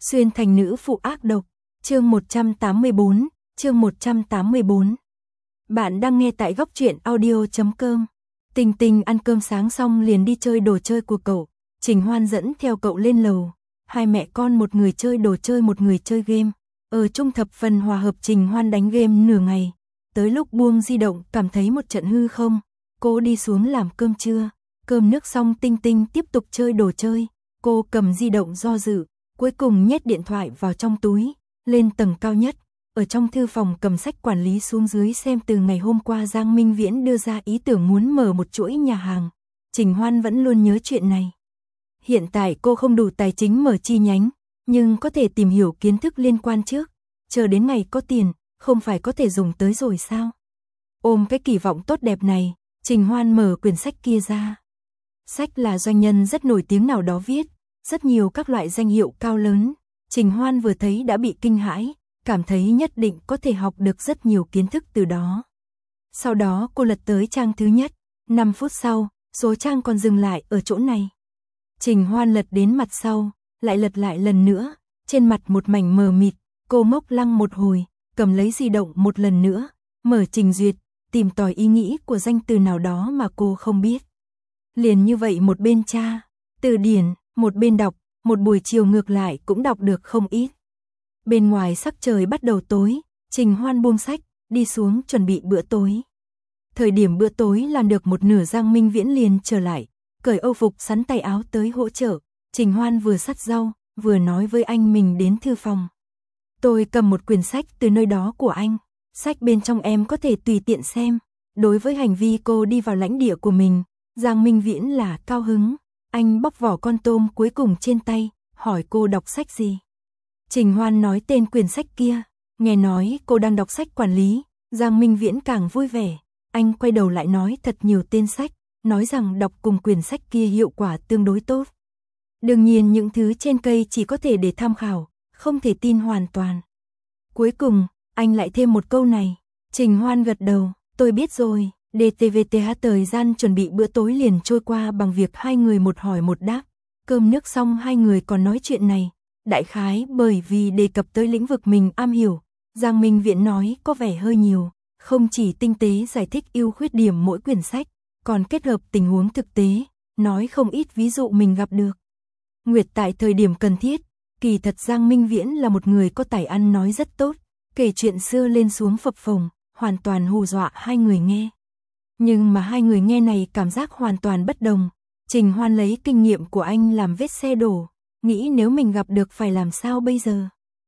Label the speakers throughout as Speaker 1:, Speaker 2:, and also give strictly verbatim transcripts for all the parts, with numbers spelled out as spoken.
Speaker 1: Xuyên thành nữ phụ ác độc, chương một trăm tám mươi bốn, chương một trăm tám mươi bốn. Bạn đang nghe tại góc truyện audio chấm com. Tình Tình ăn cơm sáng xong liền đi chơi đồ chơi của cậu, Trình Hoan dẫn theo cậu lên lầu. Hai mẹ con một người chơi đồ chơi một người chơi game. Ở chung thập phần hòa hợp, Trình Hoan đánh game nửa ngày. Tới lúc buông di động cảm thấy một trận hư không. Cô đi xuống làm cơm trưa. Cơm nước xong Tinh Tinh tiếp tục chơi đồ chơi. Cô cầm di động do dự, cuối cùng nhét điện thoại vào trong túi, lên tầng cao nhất. Ở trong thư phòng cầm sách quản lý xuống dưới xem từ ngày hôm qua Giang Minh Viễn đưa ra ý tưởng muốn mở một chuỗi nhà hàng. Trình Hoan vẫn luôn nhớ chuyện này. Hiện tại cô không đủ tài chính mở chi nhánh, nhưng có thể tìm hiểu kiến thức liên quan trước. Chờ đến ngày có tiền, không phải có thể dùng tới rồi sao? Ôm cái kỳ vọng tốt đẹp này, Trình Hoan mở quyển sách kia ra. Sách là doanh nhân rất nổi tiếng nào đó viết, rất nhiều các loại danh hiệu cao lớn. Trình Hoan vừa thấy đã bị kinh hãi, cảm thấy nhất định có thể học được rất nhiều kiến thức từ đó. Sau đó cô lật tới trang thứ nhất, năm phút sau, số trang còn dừng lại ở chỗ này. Trình Hoan lật đến mặt sau, lại lật lại lần nữa, trên mặt một mảnh mờ mịt, cô mốc lăng một hồi, cầm lấy di động một lần nữa, mở trình duyệt, tìm tòi ý nghĩ của danh từ nào đó mà cô không biết. Liền như vậy một bên tra từ điển, một bên đọc, một buổi chiều ngược lại cũng đọc được không ít. Bên ngoài sắc trời bắt đầu tối, Trình Hoan buông sách, đi xuống chuẩn bị bữa tối. Thời điểm bữa tối làm được một nửa Giang Minh Viễn liền trở lại, cởi âu phục sắn tay áo tới hỗ trợ. Trình Hoan vừa sắt rau, vừa nói với anh mình đến thư phòng. Tôi cầm một quyển sách từ nơi đó của anh, sách bên trong em có thể tùy tiện xem. Đối với hành vi cô đi vào lãnh địa của mình, Giang Minh Viễn là cao hứng. Anh bóc vỏ con tôm cuối cùng trên tay, hỏi cô đọc sách gì. Trình Hoan nói tên quyển sách kia, nghe nói cô đang đọc sách quản lý, Giang Minh Viễn càng vui vẻ. Anh quay đầu lại nói thật nhiều tên sách, nói rằng đọc cùng quyển sách kia hiệu quả tương đối tốt. Đương nhiên những thứ trên cây chỉ có thể để tham khảo, không thể tin hoàn toàn. Cuối cùng, anh lại thêm một câu này. Trình Hoan gật đầu, tôi biết rồi. đê tê vê tê hát thời gian chuẩn bị bữa tối liền trôi qua bằng việc hai người một hỏi một đáp. Cơm nước xong hai người còn nói chuyện này. Đại khái bởi vì đề cập tới lĩnh vực mình am hiểu, Giang Minh Viễn nói có vẻ hơi nhiều, không chỉ tinh tế giải thích ưu khuyết điểm mỗi quyển sách, còn kết hợp tình huống thực tế, nói không ít ví dụ mình gặp được. Nguyệt tại thời điểm cần thiết, kỳ thật Giang Minh Viễn là một người có tài ăn nói rất tốt, kể chuyện xưa lên xuống phập phồng, hoàn toàn hù dọa hai người nghe. Nhưng mà hai người nghe này cảm giác hoàn toàn bất đồng. Trình Hoan lấy kinh nghiệm của anh làm vết xe đổ, nghĩ nếu mình gặp được phải làm sao bây giờ.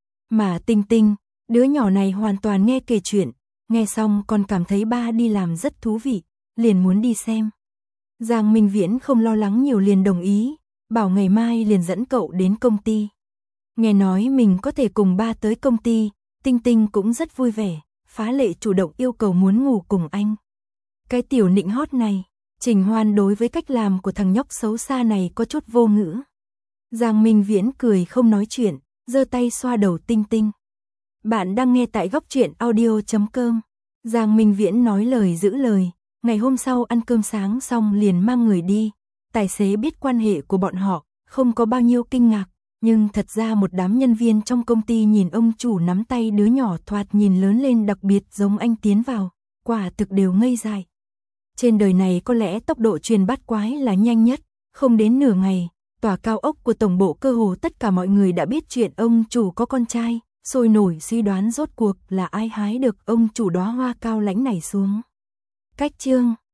Speaker 1: Mà Tinh Tinh, đứa nhỏ này hoàn toàn nghe kể chuyện, nghe xong còn cảm thấy ba đi làm rất thú vị, liền muốn đi xem. Giang Minh Viễn không lo lắng nhiều liền đồng ý, bảo ngày mai liền dẫn cậu đến công ty. Nghe nói mình có thể cùng ba tới công ty, Tinh Tinh cũng rất vui vẻ, phá lệ chủ động yêu cầu muốn ngủ cùng anh. Cái tiểu nịnh hót này, Trình Hoan đối với cách làm của thằng nhóc xấu xa này có chút vô ngữ. Giang Minh Viễn cười không nói chuyện, giơ tay xoa đầu Tinh Tinh. Bạn đang nghe tại góc truyện audio chấm com. Giang Minh Viễn nói lời giữ lời, ngày hôm sau ăn cơm sáng xong liền mang người đi. Tài xế biết quan hệ của bọn họ, không có bao nhiêu kinh ngạc, nhưng thật ra một đám nhân viên trong công ty nhìn ông chủ nắm tay đứa nhỏ thoạt nhìn lớn lên đặc biệt giống anh tiến vào, quả thực đều ngây dại. Trên đời này có lẽ tốc độ truyền bát quái là nhanh nhất, không đến nửa ngày, tòa cao ốc của tổng bộ cơ hồ tất cả mọi người đã biết chuyện ông chủ có con trai, sôi nổi suy đoán rốt cuộc là ai hái được ông chủ đóa hoa cao lãnh này xuống. Cách chương